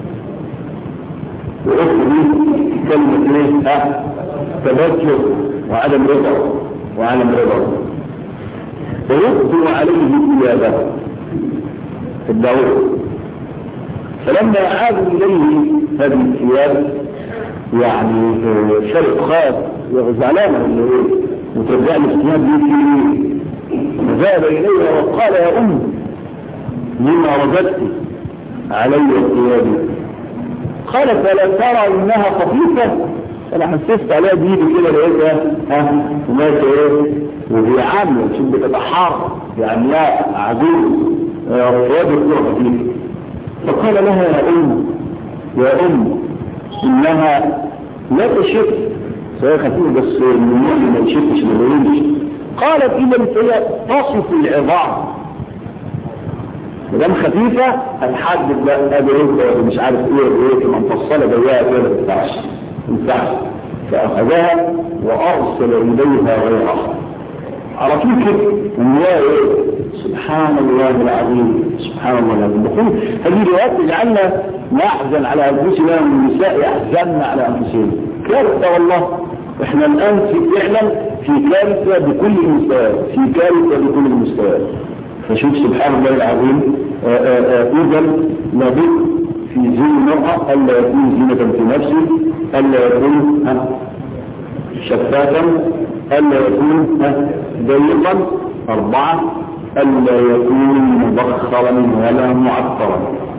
واخرج كلمه ايه؟ ها تبجر وعدم رضا وعدم رضا. ويقدر عليه ثيابه في الدور. فلما عادوا اليه هذه الثياب يعني شرق خاص وزعلانه وترجع له الثياب دي في فذهب اليها وقال يا ام لما رددت علي ثيابي؟ قالت فلا ترى انها خفيفه؟ انا حسست عليها بايدي كده لقيتها ها وماشيه ايه وهي عامله شوف بتتحرك يعني لا عجوز رياض الكره خفيفه. فقال لها يا ام يا ام انها لا تشف، فهي خفيفه بس من ما يشفش ما يقولش. قالت اذا فهي تصف العظام، ما دام خفيفه هتحدد بقى ادي ايه مش عارف ايه ايه مفصله ضيقه كده ما تنفعش ما ينفعش. فأخذها وأرسل إليها غيرها على طول كده. والله سبحان الله العظيم سبحان الله العظيم. بقول هذه الروايات تجعلنا نحزن على أنفسنا والنساء يحزن على أنفسهم. كارثة والله. احنا الآن في فعلا في كارثة بكل المستويات، في كارثة بكل المستويات. فشوف سبحان الله العظيم. إذا لابد في زين المرأة ألا يكون زينة في نفسه، ألا يكون شفافا، ألا يكون ضيقا. أربعة ألا يكون مبخرا ولا معطرا.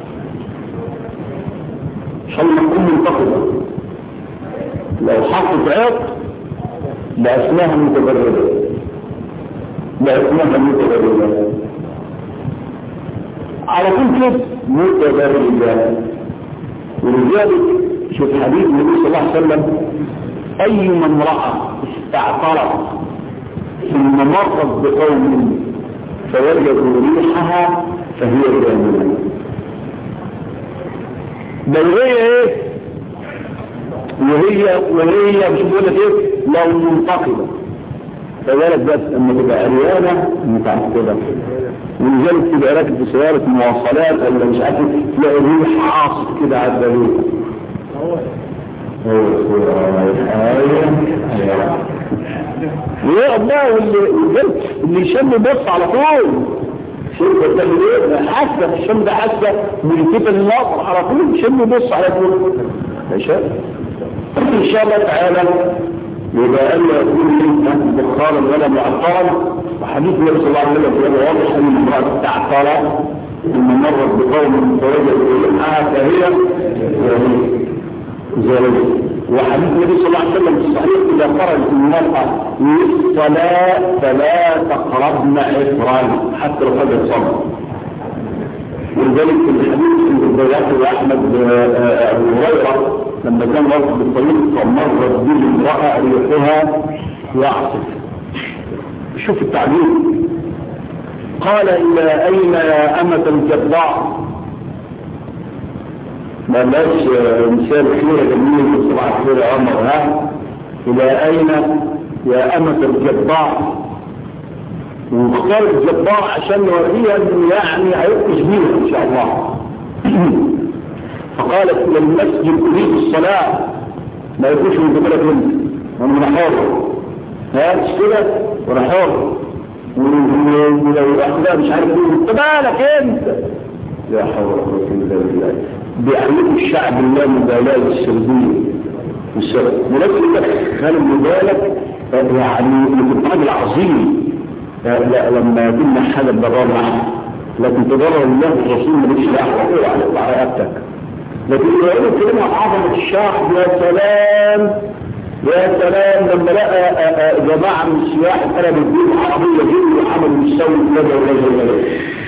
شاء الله نكون منتقدة. لو حطت عيط لأسماها متبردة، لأسماها متبردة على طول كده متبردة. ولذلك شوف حديث النبي صلى الله عليه وسلم أي من رأى استعطرت ثم مرت بقوم فوجدوا ريحها فهي جاملة. بل هي ايه وهي وهي مش بقول لك ايه لو منتقبة فذلك بس اما تبقى عريانة متعقدة. ولذلك تبقى راكب في سيارة مواصلات ولا مش عارف تلاقي ريح عاصف كده على الدليل. يا الله واللي اللي يشم بص على طول شم ده ايه حاسه الشم ده حاسه من كتر النظر على طول شم بص على طول. ماشي ان شاء الله تعالى يبقى الا يكون بخارا ولا معطرا. وحديث النبي صلى الله عليه وسلم واضح ان المراه تعطر ثم مرت بقوم فوجدوا ريحها فهي زي وحديث النبي صلى الله عليه وسلم في الصحيح إذا خرجت المرأة للصلاة فلا تقربن عفرا حتى لو خرجت صلاة. ولذلك في الحديث في البيات وأحمد أبو هريرة لما كان واقف بالطريق فمرت به امرأة ريحها يعصف. شوف التعبير، قال إلى أين يا أمة الجبار؟ ما لاش مثال خير جميل بسرعة خير عمر ها إلى أين يا أمة الجبار؟ واختار الجبار عشان نوريها انه يعني هيبقى جميل ان شاء الله. فقالت الى المسجد اريد الصلاة، ما يكونش من قبلك انت وانا حر ها مش كده وانا حر ولو اخذها مش عارف ايه انت مالك انت لا حول ولا قوة الا بالله. بيعلموا الشعب الله مبالاة السلبية والسلب ولكن خلوا بالك يعني الانتقاد العظيم. لا لما كنا حاجة تضرر معه لكن تضرر الله والرسول ماليش دعوة على رقبتك. لكن يقولوا كلمة عظمة الشعب يا سلام يا سلام لما لقى جماعة من السياح قلبوا الدين العربية جيوا وعملوا مستوى كذا وكذا وكذا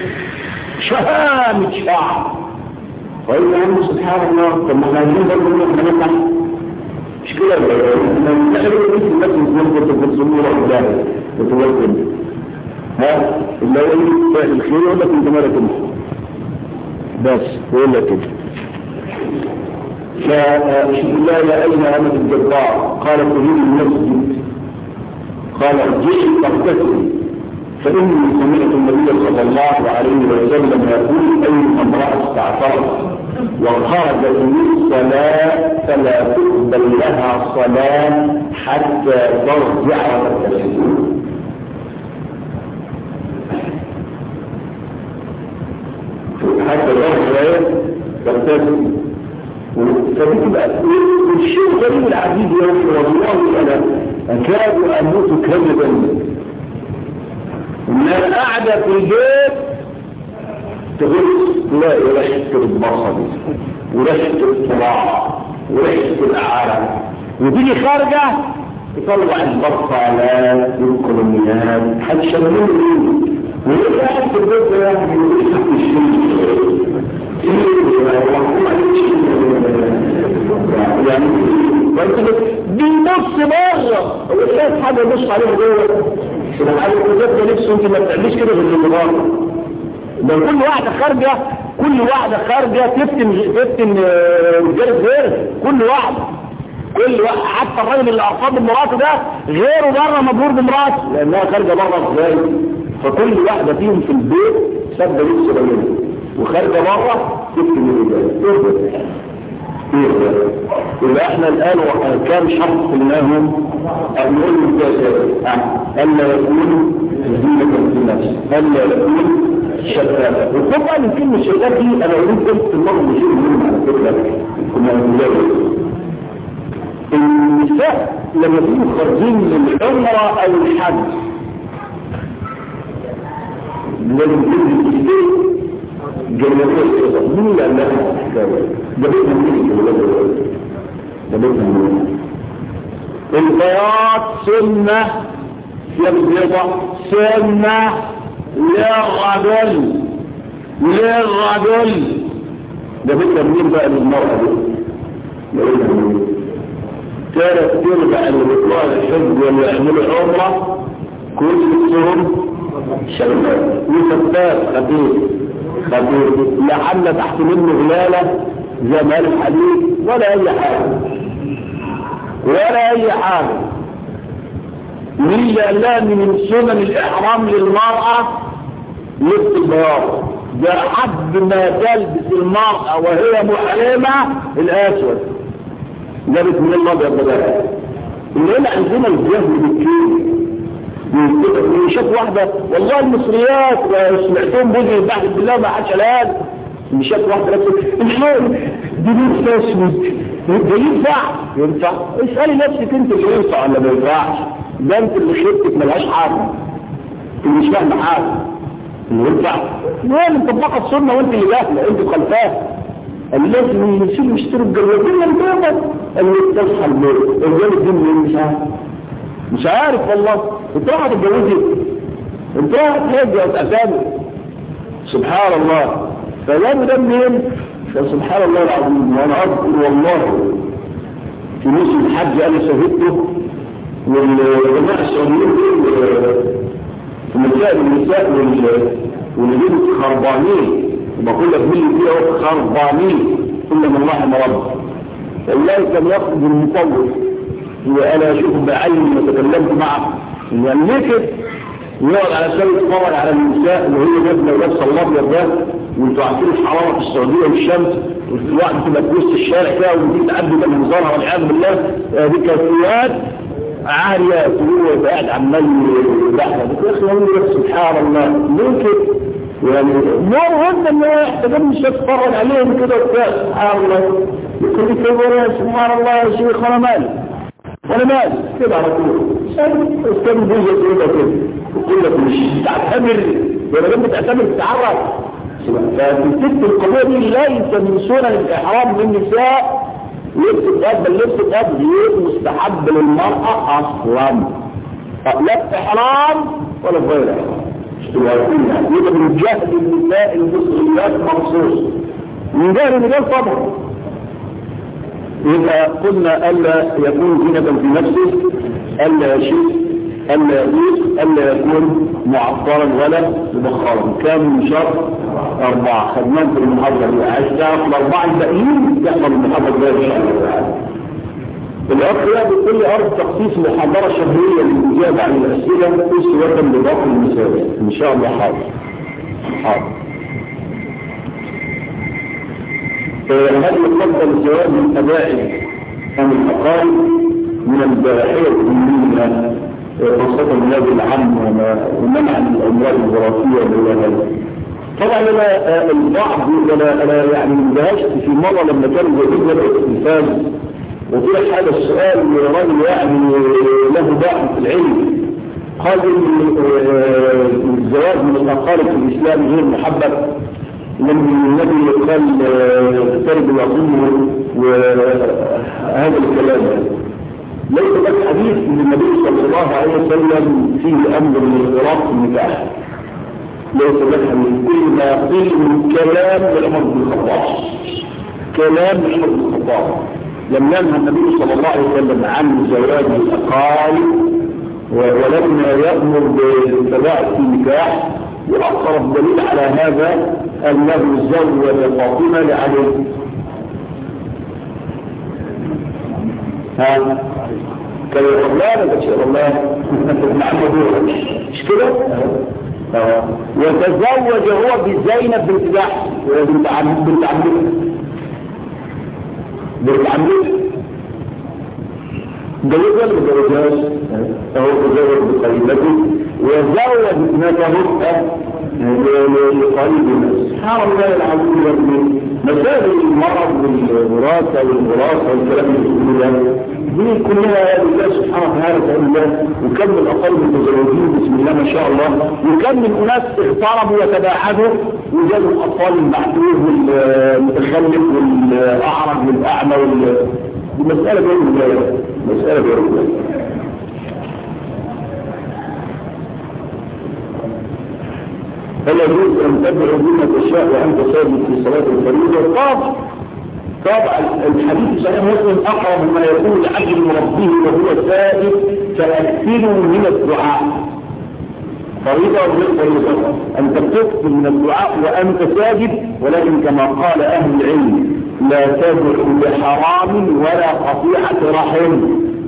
شهامة شعب. وإن عم سبحان الله طب ما احنا عايزين برضه ان احنا نفتح مش كده لما نحن نجيب الناس نظبط الصورة قدامك وتوكل ها اللي هو يقول الخير يقول لك انت مالك انت بس يقول لك كده. فشوف الله يا اين امة الجبار؟ قال تريد المسجد، قال ارجعي فاغتسلي فاني سمعت النبي صلى الله عليه وسلم يقول اي امرأة استعطرت وخرجت للصلاة فلا تقبل لها صلاة حتى ترجع وتغتسل. حتى ترجع وتغتسل. فبتبقى الشيء غريب العجيب يا اخي والله انا اكاد اموت كذبا ان القعده في البيت تغش تلاقي ريحه البصل وريحه الصراع وريحه العرق وتيجي خارجه تطلع البصلات والكولونيات هتشملوا ايه ويقول قاعد في البيت ده يعني يحط الشيء يعني بيبص بره هو شايف حاجه يبص عليه جوه سبحان الله ده نفسه انت ما بتعمليش كده في النظام ده كل واحده خارجه كل واحده خارجه تفتن تفتن رجاله غير كل واحده كل واحد حتى الراجل اللي ارفض مراته ده غيره بره مبهور بمراته لانها خارجه بره ازاي. فكل واحده فيهم في البيت سابه لبس غيره وخارجه بره تفتن الرجاله يبقى احنا الان كام شرط قلناهم نقول الا يكون زينة في النفس الا يكون شفافة. وطبعا الكلمة الشفافة دي انا اريد قلت المرة مشير منهم على فكرة كنا نقول النساء لما يكونوا خارجين للعمرة او الحج لازم تنزل البيت جنبيه مين اللي قال لها الحكايه ده بيت مين ده بيت مين البياض سنه يا بيضه سنه للرجل للرجل ده بيت مين بقى للمرأة دي ثلاث ارباع اللي بيطلعوا الحج ولا يعملوا عمره كلهم شباب وشباب خفيف خفيف لا حمله تحت منه غلاله زي ما قال الحديث ولا اي حاجه ولا اي حاجه. مين قال من سنن الاحرام للمراه لبس البياض ده حد ما تلبس المراه وهي محرمه الاسود جابت من الابيض ده اللي هنا عندنا الجهل بالكيل ويشوف واحدة والله المصريات وسمعتهم بوزي البحث بالله ما حدش الان شاف واحدة نفسك الحين دي لبس اسود ده ينفع ينفع اسألي نفسك انت اللي ينفع ولا ما ينفعش ده انت اللي خدتك ملهاش حاجة اللي مش فاهم حاجة اللي ينفع وين مطبقة السنة وانت اللي جاهلة انت خلفاها لازم يشيلوا يشتروا الجوازين من دوما اللي تصحى البيت الجواز دي منين مش عارف مش عارف والله. انت راح تتجوزي انت راح تهدي وتأتاني سبحان الله. فلان ده منين؟ فسبحان الله العظيم. وانا اذكر والله في موسم الحج انا شهدته والجماعه السعوديين في مسائل النساء واللي جبت خربانين وبقول لك مين فيها خربانين كل من رحم ربه. والله كان ياخذ المطور وانا اشوف بعيني وتكلمت معه يعني ليه كده يقعد على سبيل يتفرج على النساء اللي هي جبنا ولابسه الابيض ده وانتوا عارفين الحراره في السعوديه والشمس والواحد تبقى في وسط الشارع كده ودي تعدي من منظرها والعياذ بالله دي كافيات عاريه وهو قاعد عمال يضحك يا سبحان الله ليه كده؟ يعني مرهن ان هو يحتاج مش يتفرج عليهم كده وبتاع سبحان الله يقول لك سبحان الله يا شيخ انا مالي وانا مالي كده على طول استاذ بوجه كده كده يقول لك مش تعتبر ولا لما تعتبر تتعرف. ففي ست القضيه دي ليس من سنن الاحرام للنساء لبس الثياب بل لبس الثياب غير مستحب للمراه اصلا لا احرام ولا غير احرام. يبقى من جهل النساء المصريات مخصوص من جهل الرجال طبعا. يبقى قلنا الا يكون زينة في نفسه الا يشيء الا يضيق الا يكون معطرا ولا مبخرا. كان من شرط اربعه خدناهم في المحاضره دي. عايز تعرف الاربعه الباقيين يحصل المحاضره دي ان شاء الله تعالى. الاخ يقول كل ارض تخصيص محاضره شهريه للاجابه عن الاسئله في سوره بضغط المسائل ان شاء الله. حاضر حاضر. هل يفضل الجواب من الابائل ام الاقارب من الباحيه الدينيه خاصه النادي العام ومنع الامراض الوراثيه والولاده؟ طبعا انا البعض انا انا يعني اندهشت في مره لما كان جديد التلفاز وطلع هذا السؤال لراجل يعني له باع في العلم قال ان الزواج من الاقارب في الاسلام غير محبب لما النبي قال ترد العظيم وهذا الكلام ليس بس حديث من النبي صلى الله عليه وسلم فيه امر من الغراق في النكاح ليس بس من كل ما قيل من كلام لعمر بن الخطاب كلام لعمر بن الخطاب لم ينهى النبي صلى الله عليه وسلم عن زواج الاقارب ولم يأمر بالتباعد في النكاح. وأقرب دليل على هذا أنه زوج فاطمة لعلي. ها كان يقول لا لا شاء الله معمدون مش كده؟ وتزوج هو بزينب بنت جحش بنت عم بنت عمته بنت عمته جوز ولا ما جوزهاش؟ هو تزوج بقريبته وزوج ابنته لقريب. سبحان الله العظيم يا ابني مسائل المرض والوراثه والوراثه والكلام ده دي كلها لله سبحانه وتعالى بإذن الله. وكم من الاقارب المتزوجين بسم الله ما شاء الله وكم من اناس اغتربوا وتباعدوا وجابوا الاطفال المحدود والمتخلف والاعرج والاعمى دي مساله بإذن الله مساله بإذن الله. هل يجوز ان تدعو بما تشاء وانت ساجد في صلاه الفريضه؟ طبعا طبعا الحديث صحيح مسلم اقرب ما يكون لعبد ربه وهو ساجد فاكثروا من الدعاء فريضه وغير فريضه انت تكثر من الدعاء وانت ساجد. ولكن كما قال اهل العلم لا تدعو بحرام ولا قطيعه رحم.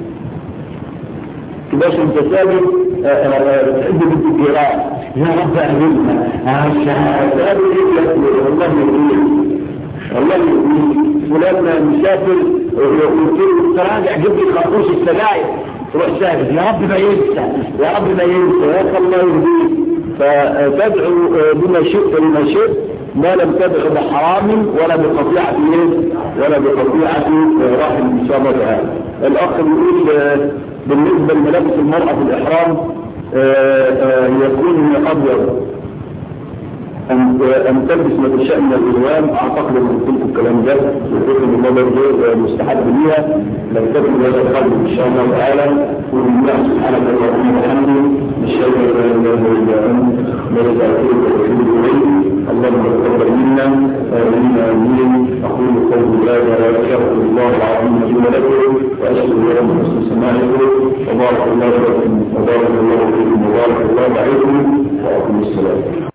كباش انت ساجد تحب بنت الجيران يا رب اهلنا هذا والله يقول والله يقول فلان مسافر وقلت له تراجع جيب لي خرطوش السجاير تروح ساجد يا رب ما ينسى يا رب ما ينسى يا الله يهديك. فتدعو بما شئت لما شئت ما لم تدعو بحرام ولا بقطيعه ولا بقطيعه رحم ان شاء الله تعالى. الاخ يقول بالنسبه لملابس المراه في الاحرام آآ آآ يكون ابيض أن أن تلبس ما تشاء من الإلوان. أعتقد أن قلت لكم الكلام ده وقلت إن الله برضه مستحب ليها نكتفي بهذا القدر إن شاء الله تعالى. والله سبحانه وتعالى وبحمده نشهد أن لا إله إلا أنت نستغفرك ونتوب إليك. اللهم تقبل منا آمين آمين. أقول قولي هذا وأستغفر الله العظيم لي ولكم وأشهد أن حسن سماعكم. وبارك الله لكم وبارك الله فيكم وبارك الله عليكم وأقم الصلاة.